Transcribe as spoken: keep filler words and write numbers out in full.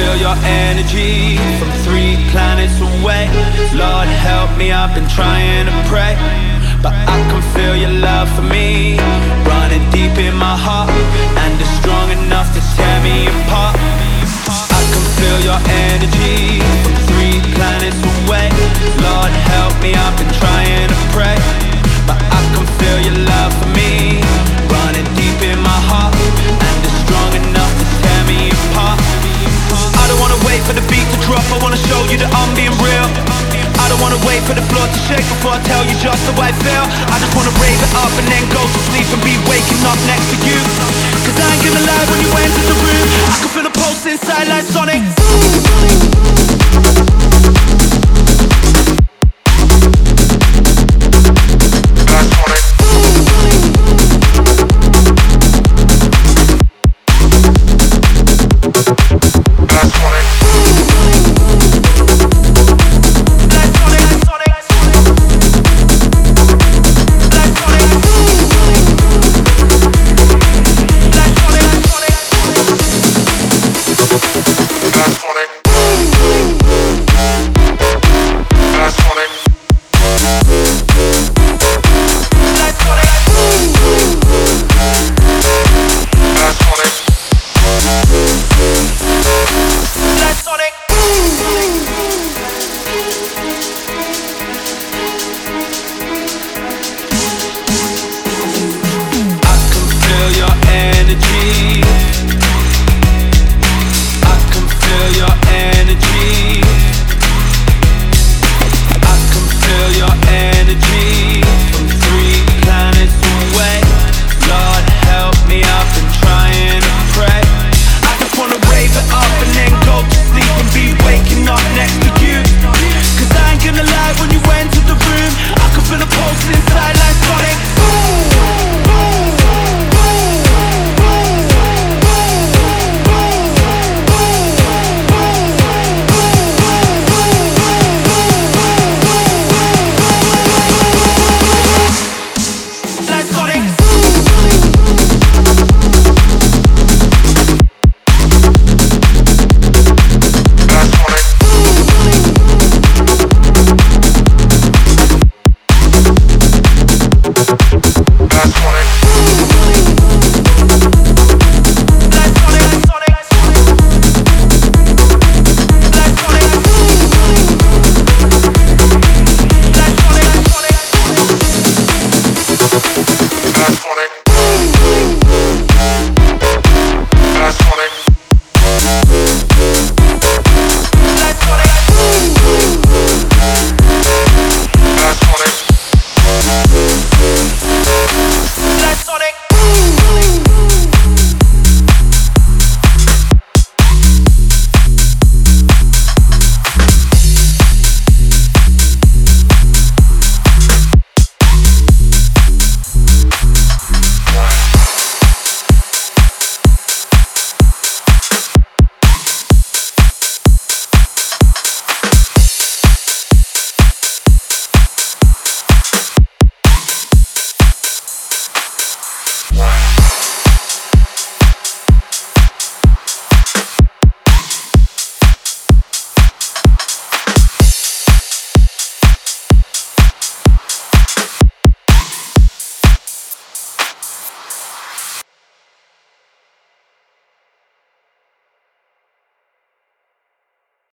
feel your energy from three planets away. Lord help me, I've been trying to pray, but I can feel your love for me running deep in my heart, and it's strong enough to tear me apart. I can feel your energy from three planets away. Lord help me, I've been trying to pray, but I can feel your love for me running deep in my heart, and it's strong enough to tear me apart. I don't wanna wait for the beat to drop, I wanna show you that I'm being real. I don't wanna wait for the floor to shake before I tell you just how I feel. I just wanna rave it up and then go to sleep and be waking up next to you. Cause I ain't gonna lie, when you enter the room, I can feel the pulse inside like Sonic. That's funny.